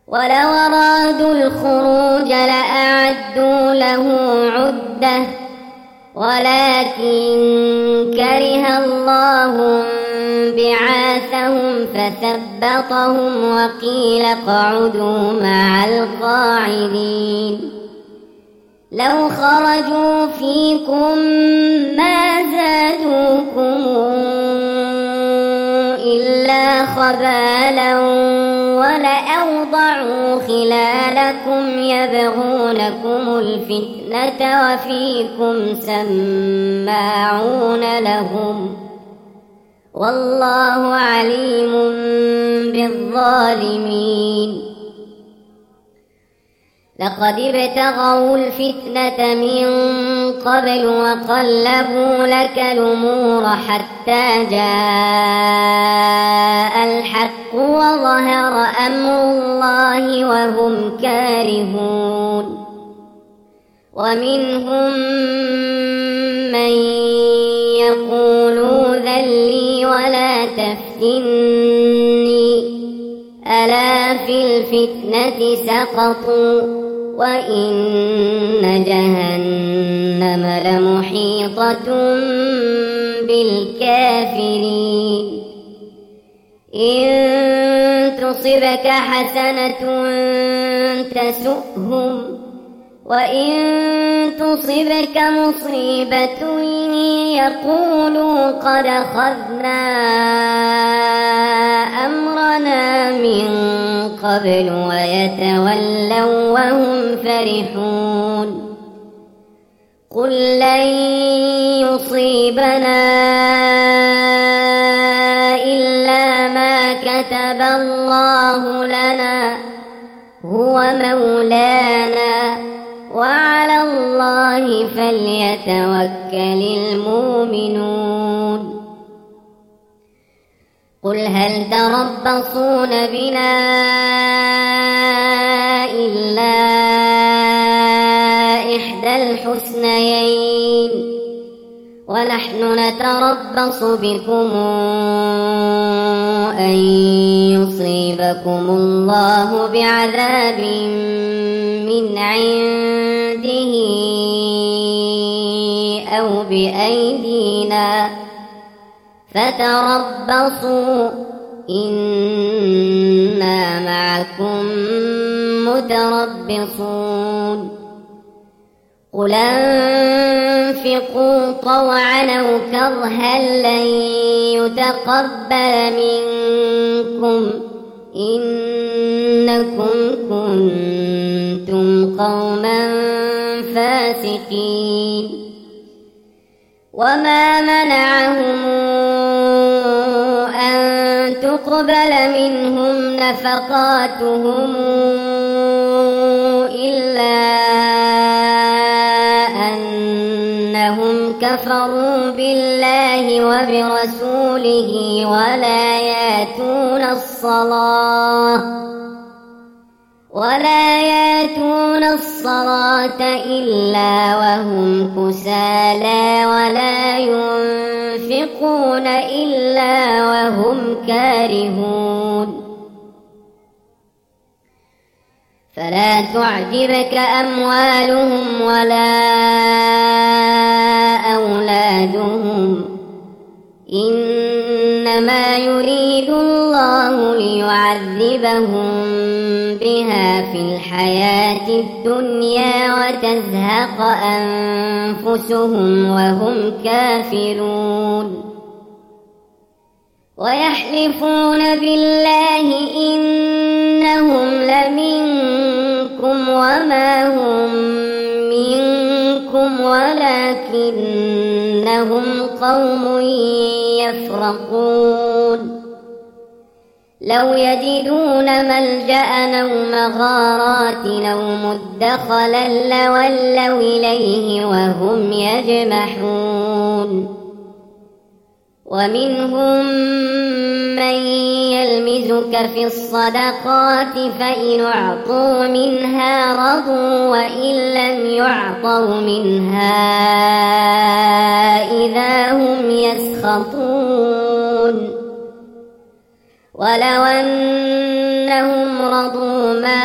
ولو أرادوا الخروج لأعدوا له عدة ولكن كره الله بعاثهم فثبطهم وقيل اقعدوا مع القاعدين. لو خرجوا فيكم ما زادوكم إلا خبالا ولأوضعوا خلالكم يبغونكم الفتنة وفيكم سماعون لهم والله عليم بالظالمين. لقد ابتغوا الفتنة من قبل وقلبوا لك الأمور حتى جاء الحق وظهر أمر الله وهم كارهون. ومنهم من يقول ذلي ولا تفتني ألا في الفتنة سقطوا وإن جهنم لمحيطة بالكافرين. إن تصبك حسنة تسؤهم وإن تصبك مصيبة يقولوا قد أخذنا أمرنا من قبل ويتولوا وهم فرحون. قل لن يصيبنا إلا ما كتب الله لنا هو مولانا وعلى الله فليتوكل المؤمنون. قل هل تربصون بنا إلا إحدى الحسنيين ونحن نتربص بكم أن يصيبكم الله بعذاب من عنده أو بأيدينا فتربصوا إنا معكم متربصون. قل أنفقوا طوعا أو كرها لن يتقبل منكم إنكم كنتم قوما فاسقين. وما منعهم أن تقبل منهم نفقاتهم إلا أنهم كفروا بالله وبرسوله ولا ياتون الصلاة إلا وهم كسالى ولا ينفقون إلا وهم كارهون. فلا تعجبك أموالهم ولا أولادهم إنما يريد الله ليعذبهم بها في الحياة الدنيا وتزهق أنفسهم وهم كافرون. ويحلفون بالله إنهم لمنكم وما هم منكم ولكنهم قوم يفرقون. لو يجدون ملجأ أو مغارات أو مدخلا لولوا إليه وهم يجمحون. ومنهم من يلمزك في الصدقات فإن أعطوا منها رضوا وإن لم يعطوا منها إذا هم يسخطون. ولو أن إنهم رضوا ما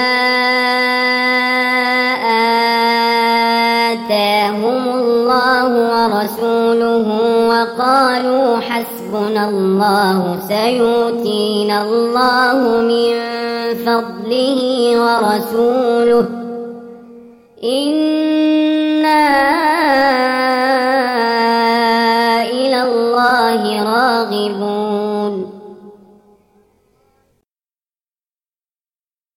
آتاهم الله ورسوله وقالوا حسبنا الله سيؤتينا الله من فضله ورسوله إنا إلى الله راغبون